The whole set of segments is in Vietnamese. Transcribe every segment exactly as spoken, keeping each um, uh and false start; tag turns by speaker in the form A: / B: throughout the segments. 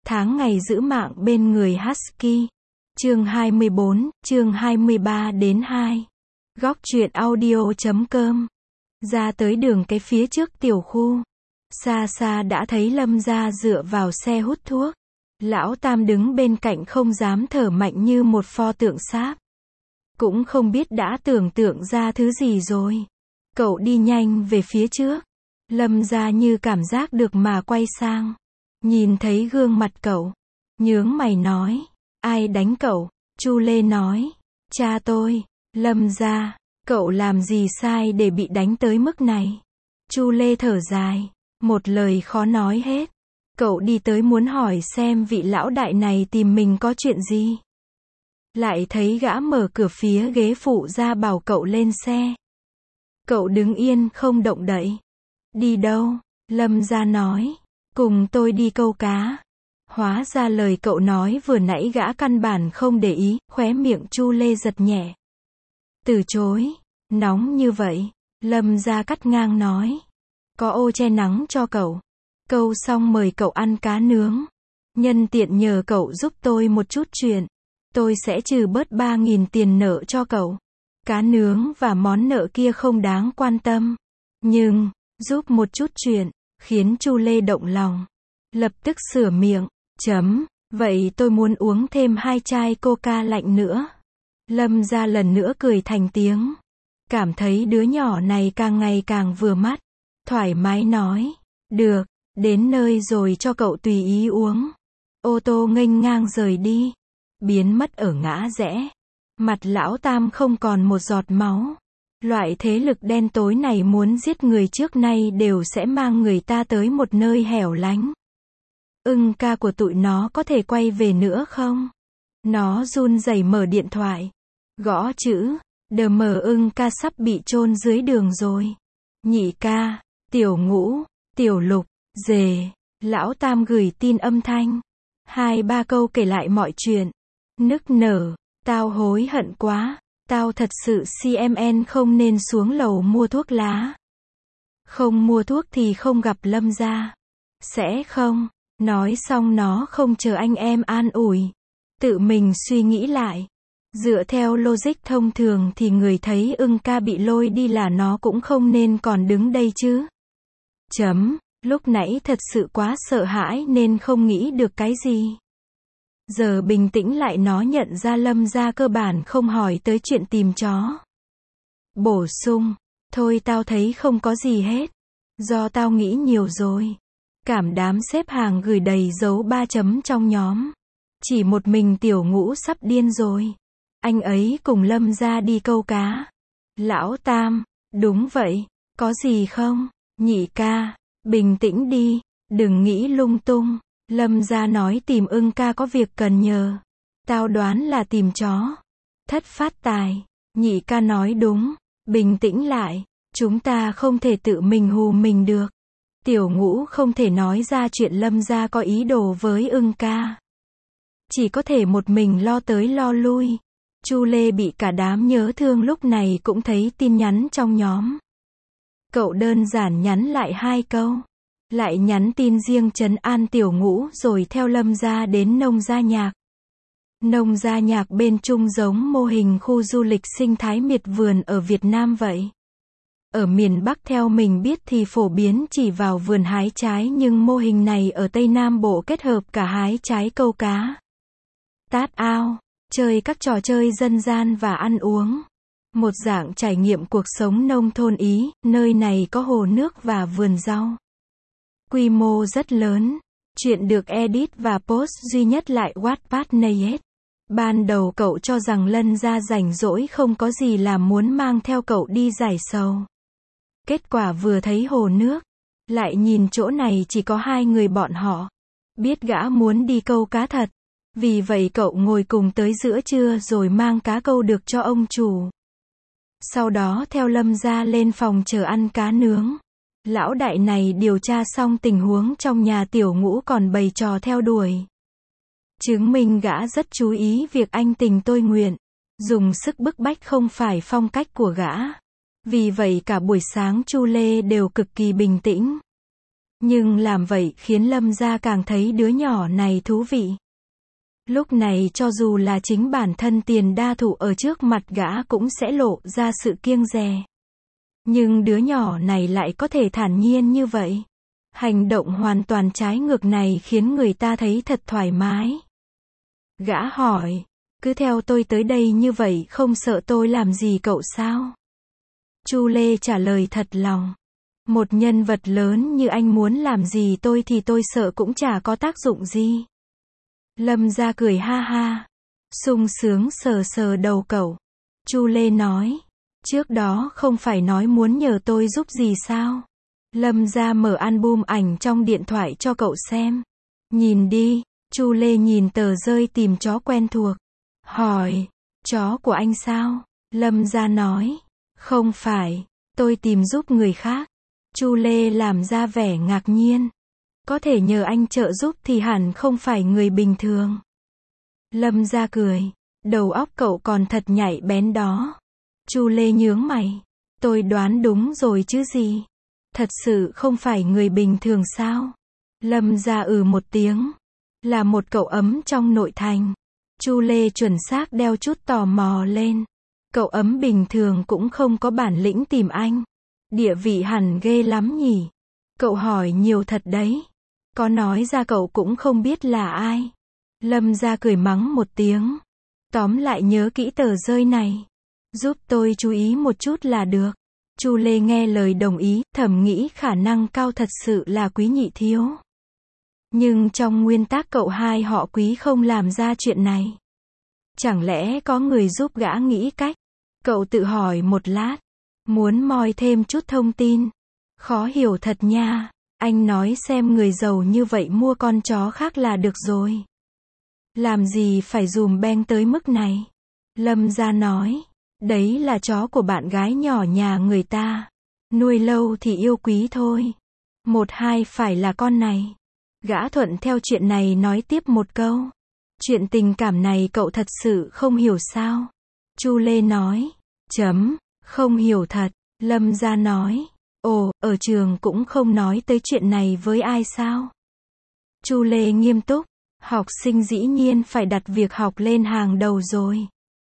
A: Tháng ngày giữ mạng bên người Husky. Chương hai mươi bốn, chương hai mươi ba đến hai. Góc truyện audio chấm com. Ra tới đường cái phía trước tiểu khu. Xa xa đã thấy Lâm gia dựa vào xe hút thuốc. Lão Tam đứng bên cạnh không dám thở mạnh như một pho tượng sáp. Cũng không biết đã tưởng tượng ra thứ gì rồi. Cậu đi nhanh về phía trước. Lâm gia như cảm giác được mà quay sang. Nhìn thấy gương mặt cậu. Nhướng mày nói. Ai đánh cậu? Chu Lê nói. Cha tôi. Lâm gia. Cậu làm gì sai để bị đánh tới mức này? Chu Lê thở dài. Một lời khó nói hết. Cậu đi tới muốn hỏi xem vị lão đại này tìm mình có chuyện gì. Lại thấy gã mở cửa phía ghế phụ ra bảo cậu lên xe. Cậu đứng yên không động đậy. Đi đâu? Lâm gia nói. Cùng tôi đi câu cá. Hóa ra lời cậu nói vừa nãy gã căn bản không để ý, khóe miệng Chu Lê giật nhẹ. Từ chối. Nóng như vậy. Lâm gia cắt ngang nói. Có ô che nắng cho cậu. Câu xong mời cậu ăn cá nướng. Nhân tiện nhờ cậu giúp tôi một chút chuyện. Tôi sẽ trừ bớt ba nghìn tiền nợ cho cậu. Cá nướng và món nợ kia không đáng quan tâm. Nhưng, giúp một chút chuyện, khiến Chu Lê động lòng. Lập tức sửa miệng. Chấm, vậy tôi muốn uống thêm hai chai coca lạnh nữa. Lâm gia lần nữa cười thành tiếng. Cảm thấy đứa nhỏ này càng ngày càng vừa mắt. Thoải mái nói. Được, đến nơi rồi cho cậu tùy ý uống. Ô tô nghênh ngang rời đi. Biến mất ở ngã rẽ. Mặt lão Tam không còn một giọt máu. Loại thế lực đen tối này muốn giết người trước nay đều sẽ mang người ta tới một nơi hẻo lánh. Ưng ca của tụi nó có thể quay về nữa không? Nó run rẩy mở điện thoại. Gõ chữ. Đờ mờ ưng ca sắp bị chôn dưới đường rồi. Nhị ca. Tiểu Ngũ. Tiểu Lục. Dề. Lão Tam gửi tin âm thanh. Hai ba câu kể lại mọi chuyện. Nức nở. Tao hối hận quá. Tao thật sự xê em en không nên xuống lầu mua thuốc lá. Không mua thuốc thì không gặp Lâm gia. Sẽ không. Nói xong nó không chờ anh em an ủi. Tự mình suy nghĩ lại. Dựa theo logic thông thường thì người thấy ưng ca bị lôi đi là nó cũng không nên còn đứng đây chứ. Chấm, lúc nãy thật sự quá sợ hãi nên không nghĩ được cái gì. Giờ bình tĩnh lại nó nhận ra Lâm gia cơ bản không hỏi tới chuyện tìm chó. Bổ sung, thôi tao thấy không có gì hết. Do tao nghĩ nhiều rồi. Cảm đám xếp hàng gửi đầy dấu ba chấm trong nhóm. Chỉ một mình Tiểu Ngũ sắp điên rồi. Anh ấy cùng Lâm gia đi câu cá. Lão Tam, đúng vậy, có gì không? Nhị ca, bình tĩnh đi, đừng nghĩ lung tung. Lâm gia nói tìm ưng ca có việc cần nhờ. Tao đoán là tìm chó. Thất phát tài. Nhị ca nói đúng. Bình tĩnh lại. Chúng ta không thể tự mình hù mình được. Tiểu Ngũ không thể nói ra chuyện Lâm gia có ý đồ với ưng ca. Chỉ có thể một mình lo tới lo lui. Chu Lê bị cả đám nhớ thương lúc này cũng thấy tin nhắn trong nhóm. Cậu đơn giản nhắn lại hai câu. Lại nhắn tin riêng trấn an Tiểu Ngũ rồi theo Lâm gia đến Nông Gia Nhạc. Nông Gia Nhạc bên Trung giống mô hình khu du lịch sinh thái miệt vườn ở Việt Nam vậy. Ở miền Bắc theo mình biết thì phổ biến chỉ vào vườn hái trái nhưng mô hình này ở Tây Nam Bộ kết hợp cả hái trái câu cá. Tát ao, chơi các trò chơi dân gian và ăn uống. Một dạng trải nghiệm cuộc sống nông thôn Ý, nơi này có hồ nước và vườn rau. Quy mô rất lớn. Chuyện được edit và post duy nhất lại Wattpad Nayet. Ban đầu cậu cho rằng Lân gia rảnh rỗi không có gì làm muốn mang theo cậu đi giải sầu. Kết quả vừa thấy hồ nước. Lại nhìn chỗ này chỉ có hai người bọn họ. Biết gã muốn đi câu cá thật. Vì vậy cậu ngồi cùng tới giữa trưa rồi mang cá câu được cho ông chủ. Sau đó theo Lâm gia lên phòng chờ ăn cá nướng. Lão đại này điều tra xong tình huống trong nhà Tiểu Ngũ còn bày trò theo đuổi. Chứng minh gã rất chú ý việc anh tình tôi nguyện. Dùng sức bức bách không phải phong cách của gã. Vì vậy cả buổi sáng Chu Lê đều cực kỳ bình tĩnh. Nhưng làm vậy khiến Lâm gia càng thấy đứa nhỏ này thú vị. Lúc này cho dù là chính bản thân Tiền Đa Thụ ở trước mặt gã cũng sẽ lộ ra sự kiêng dè. Nhưng đứa nhỏ này lại có thể thản nhiên như vậy. Hành động hoàn toàn trái ngược này khiến người ta thấy thật thoải mái. Gã hỏi, cứ theo tôi tới đây như vậy không sợ tôi làm gì cậu sao? Chu Lê trả lời thật lòng. Một nhân vật lớn như anh muốn làm gì tôi thì tôi sợ cũng chả có tác dụng gì. Lâm gia cười ha ha. Sung sướng sờ sờ đầu cậu. Chu Lê nói, trước đó không phải nói muốn nhờ tôi giúp gì sao? Lâm gia mở album ảnh trong điện thoại cho cậu xem. Nhìn đi. Chu Lê nhìn tờ rơi tìm chó quen thuộc. Hỏi, chó của anh sao? Lâm gia nói, không phải, tôi tìm giúp người khác. Chu Lê làm ra vẻ ngạc nhiên. Có thể nhờ anh trợ giúp thì hẳn không phải người bình thường. Lâm gia cười, đầu óc cậu còn thật nhạy bén đó. Chu Lê nhướng mày, tôi đoán đúng rồi chứ gì? Thật sự không phải người bình thường sao? Lâm gia ừ một tiếng. Là một cậu ấm trong nội thành. Chu Lê chuẩn xác đeo chút tò mò lên. Cậu ấm bình thường cũng không có bản lĩnh tìm anh. Địa vị hẳn ghê lắm nhỉ? Cậu hỏi nhiều thật đấy. Có nói ra cậu cũng không biết là ai. Lâm gia cười mắng một tiếng. Tóm lại nhớ kỹ tờ rơi này. Giúp tôi chú ý một chút là được. Chu Lê nghe lời đồng ý, thầm nghĩ khả năng cao thật sự là Quý nhị thiếu. Nhưng trong nguyên tắc cậu hai họ Quý không làm ra chuyện này. Chẳng lẽ có người giúp gã nghĩ cách? Cậu tự hỏi một lát. Muốn moi thêm chút thông tin. Khó hiểu thật nha. Anh nói xem người giàu như vậy mua con chó khác là được rồi. Làm gì phải dùm beng tới mức này? Lâm gia nói. Đấy là chó của bạn gái nhỏ nhà người ta. Nuôi lâu thì yêu quý thôi. Một hai phải là con này. Gã thuận theo chuyện này nói tiếp một câu. Chuyện tình cảm này cậu thật sự không hiểu sao? Chu Lê nói. Chấm, không hiểu thật. Lâm gia nói. Ồ, ở trường cũng không nói tới chuyện này với ai sao? Chu Lê nghiêm túc. Học sinh dĩ nhiên phải đặt việc học lên hàng đầu rồi.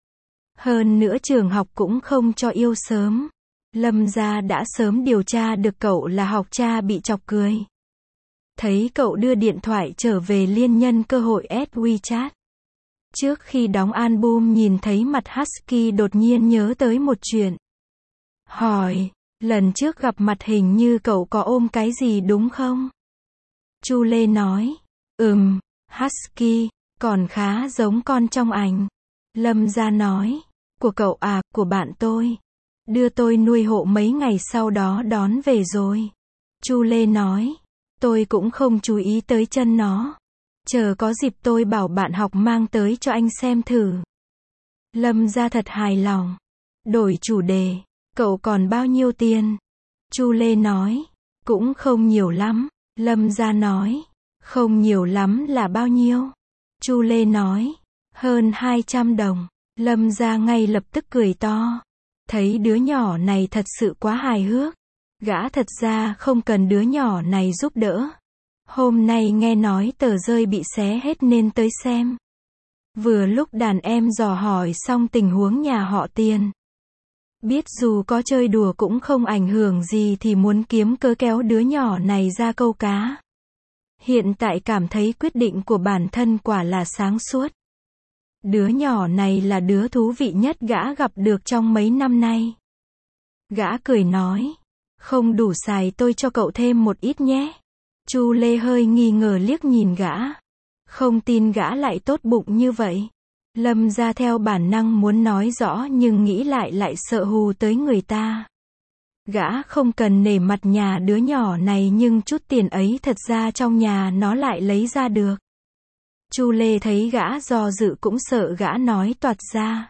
A: Hơn nữa trường học cũng không cho yêu sớm. Lâm gia đã sớm điều tra được cậu là học cha bị chọc cười. Thấy cậu đưa điện thoại trở về liên nhân cơ hội add WeChat. Trước khi đóng album nhìn thấy mặt Husky đột nhiên nhớ tới một chuyện. Hỏi, lần trước gặp mặt hình như cậu có ôm cái gì đúng không? Chu Lê nói, ừm, Husky, còn khá giống con trong ảnh. Lâm gia nói, của cậu à, của bạn tôi. Đưa tôi nuôi hộ mấy ngày sau đó đón về rồi. Chu Lê nói, tôi cũng không chú ý tới chân nó. Chờ có dịp tôi bảo bạn học mang tới cho anh xem thử. Lâm gia thật hài lòng. Đổi chủ đề, cậu còn bao nhiêu tiền? Chu Lê nói, cũng không nhiều lắm. Lâm gia nói, không nhiều lắm là bao nhiêu? Chu Lê nói, hơn hai trăm đồng. Lâm gia ngay lập tức cười to. Thấy đứa nhỏ này thật sự quá hài hước. Gã thật ra không cần đứa nhỏ này giúp đỡ. Hôm nay nghe nói tờ rơi bị xé hết nên tới xem. Vừa lúc đàn em dò hỏi xong tình huống nhà họ Tiền. Biết dù có chơi đùa cũng không ảnh hưởng gì thì muốn kiếm cớ kéo đứa nhỏ này ra câu cá. Hiện tại cảm thấy quyết định của bản thân quả là sáng suốt. Đứa nhỏ này là đứa thú vị nhất gã gặp được trong mấy năm nay. Gã cười nói, không đủ xài tôi cho cậu thêm một ít nhé. Chu Lê hơi nghi ngờ liếc nhìn gã. Không tin gã lại tốt bụng như vậy. Lâm gia theo bản năng muốn nói rõ nhưng nghĩ lại lại sợ hù tới người ta. Gã không cần nể mặt nhà đứa nhỏ này nhưng chút tiền ấy thật ra trong nhà nó lại lấy ra được. Chu Lê thấy gã do dự cũng sợ gã nói toạc ra.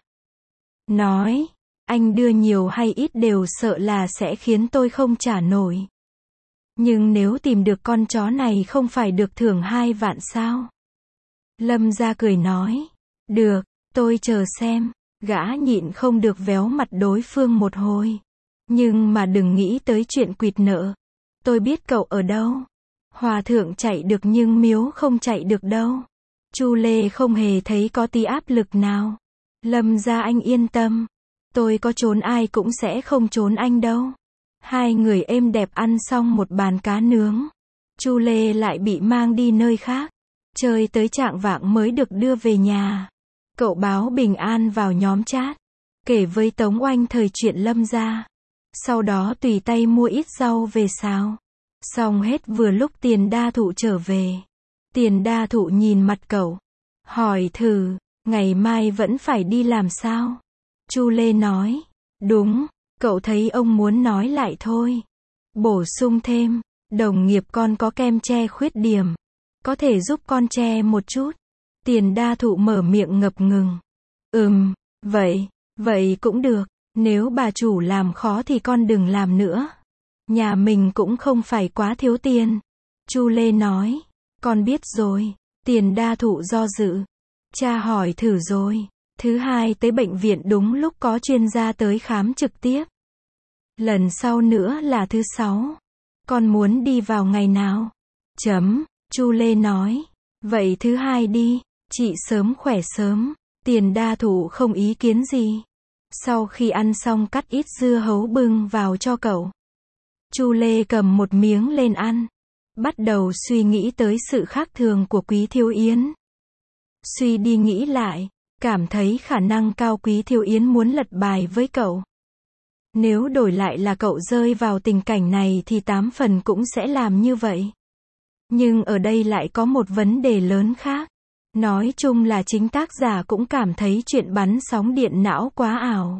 A: Nói, anh đưa nhiều hay ít đều sợ là sẽ khiến tôi không trả nổi. Nhưng nếu tìm được con chó này không phải được thưởng hai vạn sao? Lâm gia cười nói, được, tôi chờ xem. Gã nhịn không được véo mặt đối phương một hồi. Nhưng mà đừng nghĩ tới chuyện quỵt nợ. Tôi biết cậu ở đâu. Hòa thượng chạy được nhưng miếu không chạy được đâu. Chu Lê không hề thấy có tí áp lực nào. Lâm gia anh yên tâm. Tôi có trốn ai cũng sẽ không trốn anh đâu. Hai người êm đẹp ăn xong một bàn cá nướng. Chu Lê lại bị mang đi nơi khác. Chơi tới chạng vạng mới được đưa về nhà. Cậu báo bình an vào nhóm chat. Kể với Tống Oanh thời chuyện Lâm gia. Sau đó tùy tay mua ít rau về xào. Xong hết vừa lúc Tiền Đa Thụ trở về. Tiền Đa Thụ nhìn mặt cậu. Hỏi thử, ngày mai vẫn phải đi làm sao? Chu Lê nói. Đúng, cậu thấy ông muốn nói lại thôi. Bổ sung thêm, đồng nghiệp con có kem che khuyết điểm. Có thể giúp con che một chút. Tiền Đa Thụ mở miệng ngập ngừng. Ừm, vậy, vậy cũng được. Nếu bà chủ làm khó thì con đừng làm nữa. Nhà mình cũng không phải quá thiếu tiền. Chu Lê nói. Con biết rồi. Tiền Đa Thụ do dự. Cha hỏi thử rồi. Thứ hai tới bệnh viện đúng lúc có chuyên gia tới khám trực tiếp. Lần sau nữa là thứ sáu. Con muốn đi vào ngày nào? Chấm. Chu Lê nói. Vậy thứ hai đi. Chị sớm khỏe sớm. Tiền Đa Thụ không ý kiến gì. Sau khi ăn xong cắt ít dưa hấu bưng vào cho cậu. Chu Lê cầm một miếng lên ăn. Bắt đầu suy nghĩ tới sự khác thường của Quý Thiêu Yến. Suy đi nghĩ lại, cảm thấy khả năng cao Quý Thiêu Yến muốn lật bài với cậu. Nếu đổi lại là cậu rơi vào tình cảnh này thì tám phần cũng sẽ làm như vậy. Nhưng ở đây lại có một vấn đề lớn khác. Nói chung là chính tác giả cũng cảm thấy chuyện bắn sóng điện não quá ảo.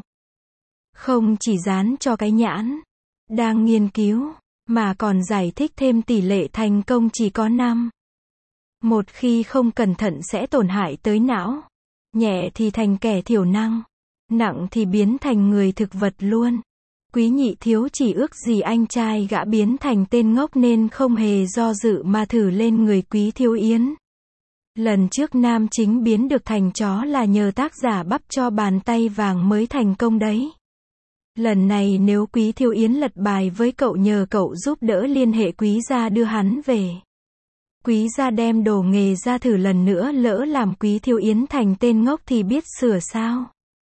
A: Không chỉ dán cho cái nhãn, đang nghiên cứu, mà còn giải thích thêm tỷ lệ thành công chỉ có năm. Một khi không cẩn thận sẽ tổn hại tới não. Nhẹ thì thành kẻ thiểu năng. Nặng thì biến thành người thực vật luôn. Quý Nhị Thiếu chỉ ước gì anh trai gã biến thành tên ngốc nên không hề do dự mà thử lên người Quý Thiêu Yến. Lần trước nam chính biến được thành chó là nhờ tác giả bắp cho bàn tay vàng mới thành công đấy. Lần này nếu Quý Thiêu Yến lật bài với cậu nhờ cậu giúp đỡ liên hệ Quý gia đưa hắn về. Quý gia đem đồ nghề ra thử lần nữa lỡ làm Quý Thiêu Yến thành tên ngốc thì biết sửa sao.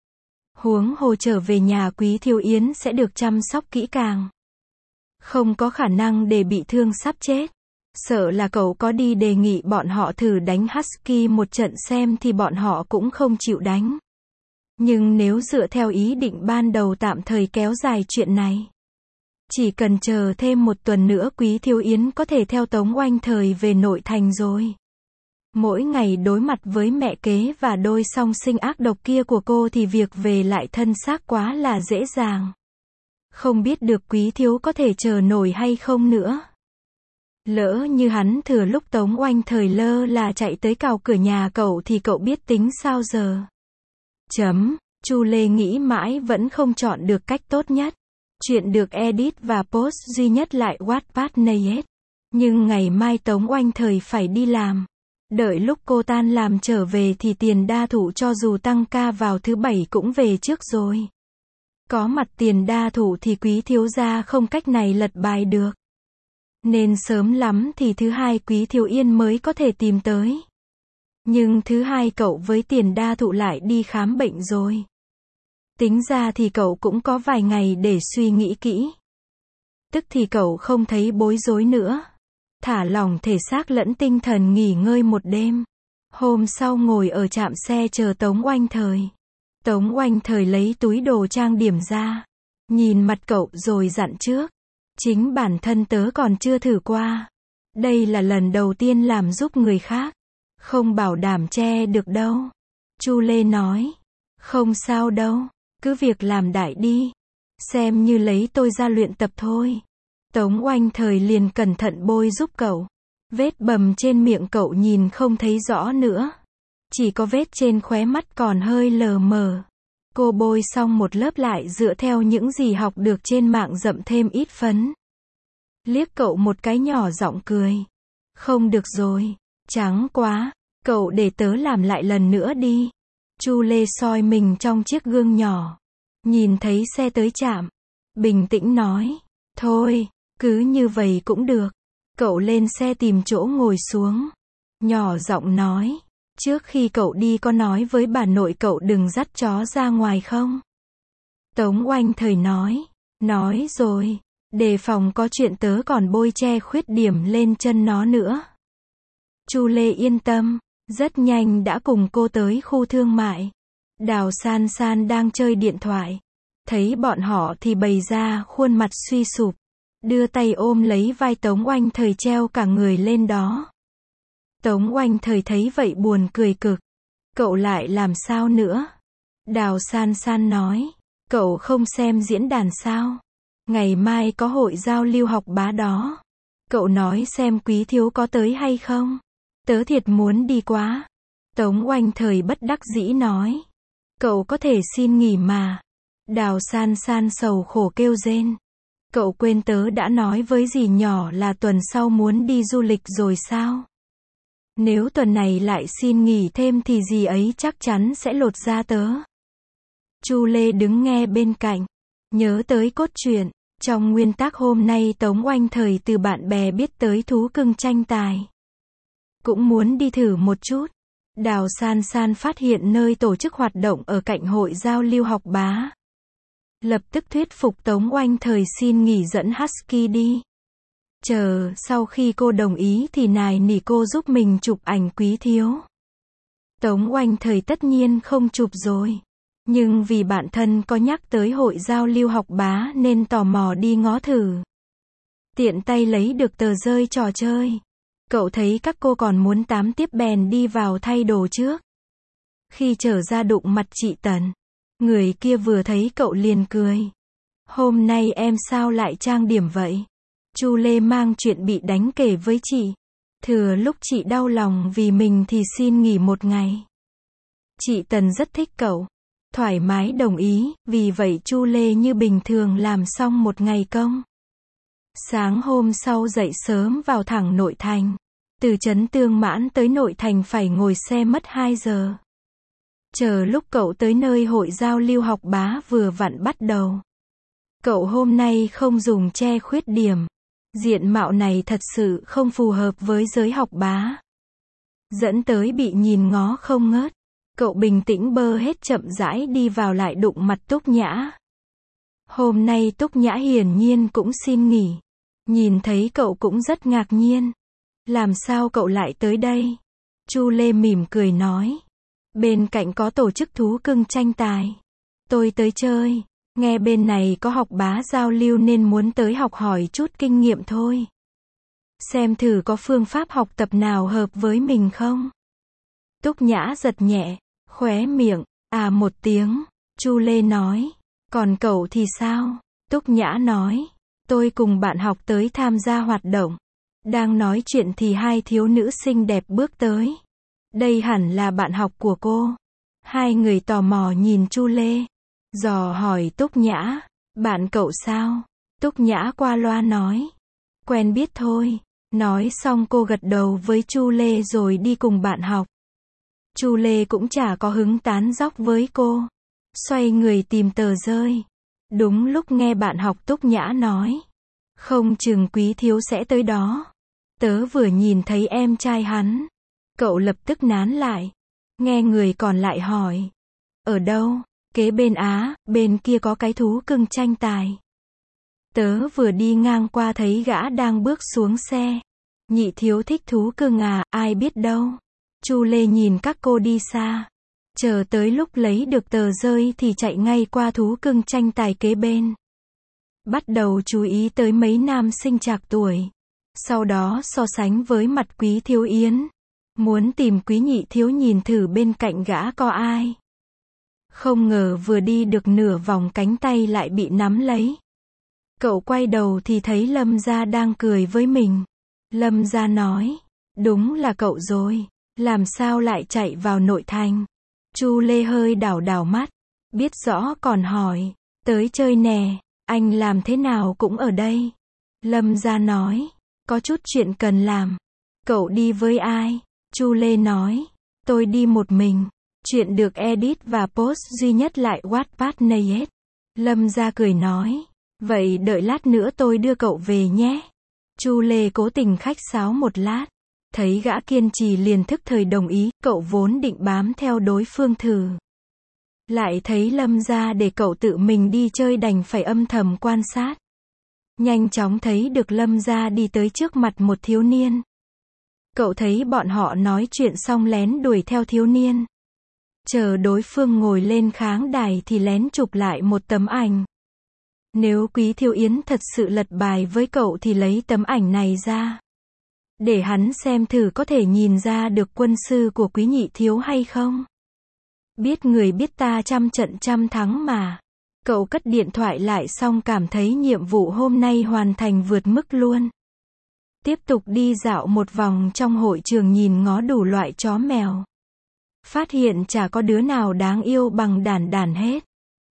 A: Huống hồ trở về nhà Quý Thiêu Yến sẽ được chăm sóc kỹ càng. Không có khả năng để bị thương sắp chết. Sợ là cậu có đi đề nghị bọn họ thử đánh Husky một trận xem thì bọn họ cũng không chịu đánh. Nhưng nếu dựa theo ý định ban đầu tạm thời kéo dài chuyện này. Chỉ cần chờ thêm một tuần nữa Quý Thiêu Yến có thể theo Tống Oanh Thời về nội thành rồi. Mỗi ngày đối mặt với mẹ kế và đôi song sinh ác độc kia của cô thì việc về lại thân xác quá là dễ dàng. Không biết được Quý Thiếu có thể chờ nổi hay không nữa. Lỡ như hắn thừa lúc Tống Oanh Thời lơ là chạy tới cào cửa nhà cậu thì cậu biết tính sao giờ. Chấm. Chu Lê nghĩ mãi vẫn không chọn được cách tốt nhất. Chuyện được edit và post duy nhất lại Wattpad này hết. Nhưng ngày mai Tống Oanh Thời phải đi làm. Đợi lúc cô tan làm trở về thì Tiền Đa Thụ cho dù tăng ca vào thứ bảy cũng về trước rồi. Có mặt Tiền Đa Thụ thì Quý thiếu gia không cách này lật bài được. Nên sớm lắm thì thứ hai Quý Thiêu Yên mới có thể tìm tới. Nhưng thứ hai cậu với Tiền Đa Thụ lại đi khám bệnh rồi. Tính ra thì cậu cũng có vài ngày để suy nghĩ kỹ. Tức thì cậu không thấy bối rối nữa. Thả lỏng thể xác lẫn tinh thần nghỉ ngơi một đêm. Hôm sau ngồi ở trạm xe chờ Tống Oanh Thời. Tống Oanh Thời lấy túi đồ trang điểm ra. Nhìn mặt cậu rồi dặn trước. Chính bản thân tớ còn chưa thử qua. Đây là lần đầu tiên làm giúp người khác. Không bảo đảm che được đâu. Chu Lê nói. Không sao đâu. Cứ việc làm đại đi. Xem như lấy tôi ra luyện tập thôi. Tống Oanh Thời liền cẩn thận bôi giúp cậu. Vết bầm trên miệng cậu nhìn không thấy rõ nữa. Chỉ có vết trên khóe mắt còn hơi lờ mờ. Cô bôi xong một lớp lại dựa theo những gì học được trên mạng dậm thêm ít phấn. Liếc cậu một cái nhỏ giọng cười. Không được rồi. Trắng quá. Cậu để tớ làm lại lần nữa đi. Chu Lê soi mình trong chiếc gương nhỏ. Nhìn thấy xe tới trạm. Bình tĩnh nói. Thôi, cứ như vậy cũng được. Cậu lên xe tìm chỗ ngồi xuống. Nhỏ giọng nói. Trước khi cậu đi có nói với bà nội cậu đừng dắt chó ra ngoài không? Tống Oanh Thời nói. Nói rồi. Đề phòng có chuyện tớ còn bôi che khuyết điểm lên chân nó nữa. Chu Lê yên tâm. Rất nhanh đã cùng cô tới khu thương mại. Đào San San đang chơi điện thoại. Thấy bọn họ thì bày ra khuôn mặt suy sụp. Đưa tay ôm lấy vai Tống Oanh Thời treo cả người lên đó. Tống Oanh Thời thấy vậy buồn cười cực. Cậu lại làm sao nữa? Đào San San nói. Cậu không xem diễn đàn sao? Ngày mai có hội giao lưu học bá đó. Cậu nói xem Quý Thiếu có tới hay không? Tớ thiệt muốn đi quá. Tống Oanh Thời bất đắc dĩ nói. Cậu có thể xin nghỉ mà. Đào San San sầu khổ kêu rên. Cậu quên tớ đã nói với dì nhỏ là tuần sau muốn đi du lịch rồi sao? Nếu tuần này lại xin nghỉ thêm thì dì ấy chắc chắn sẽ lột da tớ. Chu Lê đứng nghe bên cạnh. Nhớ tới cốt truyện. Trong nguyên tắc hôm nay Tống Oanh Thời từ bạn bè biết tới thú cưng tranh tài. Cũng muốn đi thử một chút. Đào San San phát hiện nơi tổ chức hoạt động ở cạnh hội giao lưu học bá. Lập tức thuyết phục Tống Oanh Thời xin nghỉ dẫn Husky đi. Chờ, sau khi cô đồng ý thì nài nỉ cô giúp mình chụp ảnh Quý Thiếu. Tống Oanh Thời tất nhiên không chụp rồi. Nhưng vì bạn thân có nhắc tới hội giao lưu học bá nên tò mò đi ngó thử. Tiện tay lấy được tờ rơi trò chơi. Cậu thấy các cô còn muốn tám tiếp bèn đi vào thay đồ trước. Khi trở ra đụng mặt chị Tần. Người kia vừa thấy cậu liền cười. Hôm nay em sao lại trang điểm vậy? Chu Lê mang chuyện bị đánh kể với chị. Thừa lúc chị đau lòng vì mình thì xin nghỉ một ngày. Chị Tần rất thích cậu. Thoải mái đồng ý, vì vậy Chu Lê như bình thường làm xong một ngày công. Sáng hôm sau dậy sớm vào thẳng nội thành. Từ trấn Tương Mãn tới nội thành phải ngồi xe mất hai giờ. Chờ lúc cậu tới nơi hội giao lưu học bá vừa vặn bắt đầu. Cậu hôm nay không dùng che khuyết điểm. Diện mạo này thật sự không phù hợp với giới học bá. Dẫn tới bị nhìn ngó không ngớt. Cậu bình tĩnh bơ hết chậm rãi đi vào lại đụng mặt Túc Nhã. Hôm nay Túc Nhã hiển nhiên cũng xin nghỉ. Nhìn thấy cậu cũng rất ngạc nhiên. Làm sao cậu lại tới đây? Chu Lê mỉm cười nói. Bên cạnh có tổ chức thú cưng tranh tài. Tôi tới chơi. Nghe bên này có học bá giao lưu nên muốn tới học hỏi chút kinh nghiệm thôi. Xem thử có phương pháp học tập nào hợp với mình không? Túc Nhã giật nhẹ, khóe miệng, à một tiếng. Chu Lê nói. Còn cậu thì sao? Túc Nhã nói. Tôi cùng bạn học tới tham gia hoạt động. Đang nói chuyện thì hai thiếu nữ xinh đẹp bước tới. Đây hẳn là bạn học của cô. Hai người tò mò nhìn Chu Lê. Dò hỏi Túc Nhã. Bạn cậu sao? Túc Nhã qua loa nói. Quen biết thôi. Nói xong cô gật đầu với Chu Lê rồi đi cùng bạn học. Chu Lê cũng chả có hứng tán dóc với cô. Xoay người tìm tờ rơi. Đúng lúc nghe bạn học Túc Nhã nói. Không chừng Quý Thiếu sẽ tới đó. Tớ vừa nhìn thấy em trai hắn. Cậu lập tức nán lại. Nghe người còn lại hỏi. Ở đâu? Kế bên á, bên kia có cái thú cưng tranh tài. Tớ vừa đi ngang qua thấy gã đang bước xuống xe. Nhị thiếu thích thú cưng à, ai biết đâu. Chu Lê nhìn các cô đi xa. Chờ tới lúc lấy được tờ rơi thì chạy ngay qua thú cưng tranh tài kế bên. Bắt đầu chú ý tới mấy nam sinh trạc tuổi. Sau đó so sánh với mặt Quý Thiếu Yến. Muốn tìm Quý Nhị Thiếu nhìn thử bên cạnh gã có ai. Không ngờ vừa đi được nửa vòng cánh tay lại bị nắm lấy. Cậu quay đầu thì thấy Lâm Gia đang cười với mình. Lâm Gia nói. Đúng là cậu rồi. Làm sao lại chạy vào nội thành? Chu Lê hơi đảo đảo mắt. Biết rõ còn hỏi. Tới chơi nè. Anh làm thế nào cũng ở đây. Lâm Gia nói. Có chút chuyện cần làm. Cậu đi với ai? Chu Lê nói. Tôi đi một mình. Chuyện được edit và post duy nhất lại Wattpad này hết. Lâm Gia cười nói. Vậy đợi lát nữa tôi đưa cậu về nhé. Chu Lê cố tình khách sáo một lát. Thấy gã kiên trì liền thức thời đồng ý, cậu vốn định bám theo đối phương thử. Lại thấy Lâm gia để cậu tự mình đi chơi đành phải âm thầm quan sát. Nhanh chóng thấy được Lâm gia đi tới trước mặt một thiếu niên. Cậu thấy bọn họ nói chuyện xong lén đuổi theo thiếu niên. Chờ đối phương ngồi lên kháng đài thì lén chụp lại một tấm ảnh. Nếu Quý Thiêu Yến thật sự lật bài với cậu thì lấy tấm ảnh này ra. Để hắn xem thử có thể nhìn ra được quân sư của Quý nhị thiếu hay không. Biết người biết ta trăm trận trăm thắng mà. Cậu cất điện thoại lại xong cảm thấy nhiệm vụ hôm nay hoàn thành vượt mức luôn. Tiếp tục đi dạo một vòng trong hội trường nhìn ngó đủ loại chó mèo. Phát hiện chả có đứa nào đáng yêu bằng Đản Đản hết.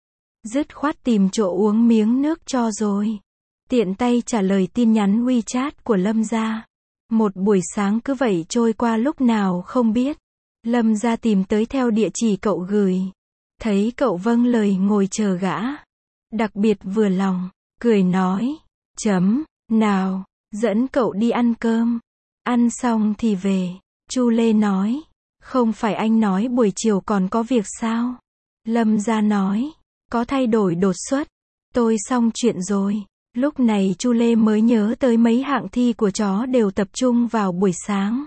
A: Dứt khoát tìm chỗ uống miếng nước cho rồi. Tiện tay trả lời tin nhắn WeChat của Lâm gia. Một buổi sáng cứ vậy trôi qua lúc nào không biết. Lâm gia tìm tới theo địa chỉ cậu gửi. Thấy cậu vâng lời ngồi chờ gã. Đặc biệt vừa lòng, cười nói. Chấm, nào, dẫn cậu đi ăn cơm. Ăn xong thì về. Chu Lê nói. Không phải anh nói buổi chiều còn có việc sao? Lâm gia nói. Có thay đổi đột xuất. Tôi xong chuyện rồi. Lúc này Chu Lê mới nhớ tới mấy hạng thi của chó đều tập trung vào buổi sáng.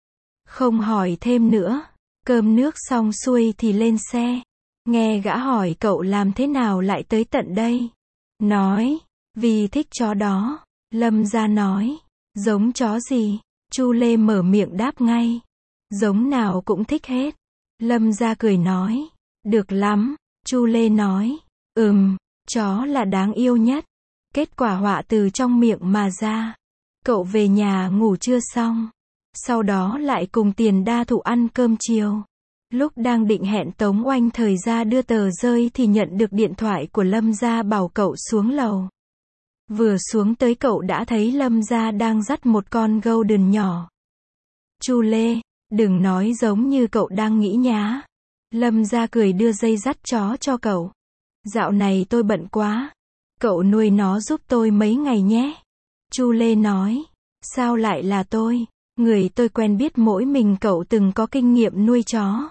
A: Không hỏi thêm nữa. Cơm nước xong xuôi thì lên xe. Nghe gã hỏi cậu làm thế nào lại tới tận đây. Nói. Vì thích chó đó. Lâm gia nói. Giống chó gì? Chu Lê mở miệng đáp ngay. Giống nào cũng thích hết. Lâm gia cười nói. Được lắm. Chu Lê nói. Ừm, chó là đáng yêu nhất. Kết quả họa từ trong miệng mà ra. Cậu về nhà ngủ trưa xong. Sau đó lại cùng Tiền Đa Thụ ăn cơm chiều. Lúc đang định hẹn Tống Oanh thời ra đưa tờ rơi thì nhận được điện thoại của Lâm gia bảo cậu xuống lầu. Vừa xuống tới cậu đã thấy Lâm gia đang dắt một con golden nhỏ. Chu Lê, đừng nói giống như cậu đang nghĩ nhá. Lâm gia cười đưa dây dắt chó cho cậu. Dạo này tôi bận quá. Cậu nuôi nó giúp tôi mấy ngày nhé. Chu Lê nói. Sao lại là tôi? Người tôi quen biết mỗi mình cậu từng có kinh nghiệm nuôi chó.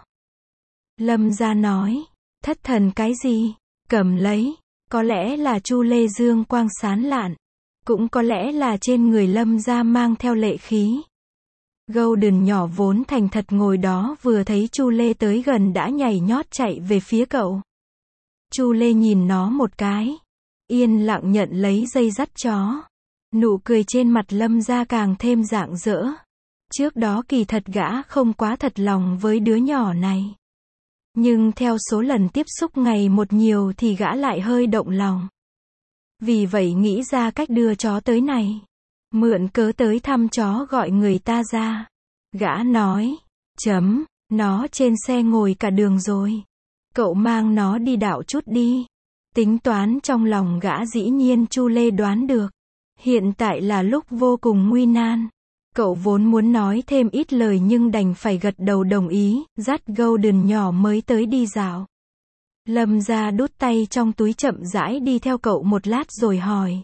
A: Lâm gia nói. Thất thần cái gì? Cầm lấy. Có lẽ là Chu Lê dương quang sán lạn. Cũng có lẽ là trên người Lâm gia mang theo lệ khí. Golden nhỏ vốn thành thật ngồi đó vừa thấy Chu Lê tới gần đã nhảy nhót chạy về phía cậu. Chu Lê nhìn nó một cái. Yên lặng nhận lấy dây dắt chó. Nụ cười trên mặt Lâm gia càng thêm rạng rỡ. Trước đó kỳ thật gã không quá thật lòng với đứa nhỏ này. Nhưng theo số lần tiếp xúc ngày một nhiều thì gã lại hơi động lòng. Vì vậy nghĩ ra cách đưa chó tới này. Mượn cớ tới thăm chó gọi người ta ra. Gã nói. Chấm, nó trên xe ngồi cả đường rồi. Cậu mang nó đi đảo chút đi. Tính toán trong lòng gã dĩ nhiên Chu Lê đoán được. Hiện tại là lúc vô cùng nguy nan. Cậu vốn muốn nói thêm ít lời nhưng đành phải gật đầu đồng ý, dắt golden nhỏ mới tới đi dạo. Lâm gia đút tay trong túi chậm rãi đi theo cậu một lát rồi hỏi.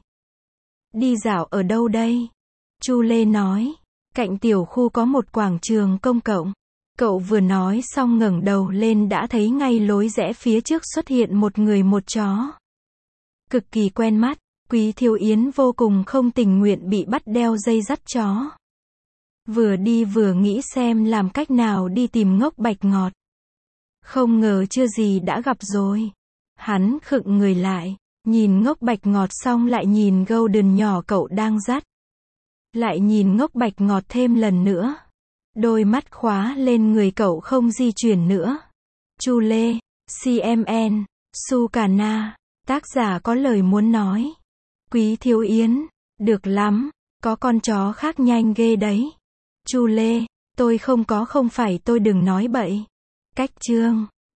A: Đi dạo ở đâu đây? Chu Lê nói. Cạnh tiểu khu có một quảng trường công cộng. Cậu vừa nói xong ngẩng đầu lên đã thấy ngay lối rẽ phía trước xuất hiện một người một chó. Cực kỳ quen mắt, Quý Thiêu Yến vô cùng không tình nguyện bị bắt đeo dây dắt chó. Vừa đi vừa nghĩ xem làm cách nào đi tìm Ngốc Bạch Ngọt. Không ngờ chưa gì đã gặp rồi. Hắn khựng người lại, nhìn Ngốc Bạch Ngọt xong lại nhìn golden nhỏ cậu đang dắt. Lại nhìn Ngốc Bạch Ngọt thêm lần nữa. Đôi mắt khóa lên người cậu không di chuyển nữa. Chu Lê, xê em en, Sukana, tác giả có lời muốn nói. Quý Thiêu Yến, được lắm, có con chó khác nhanh ghê đấy. Chu Lê, tôi không có không phải tôi đừng nói bậy. Cách chương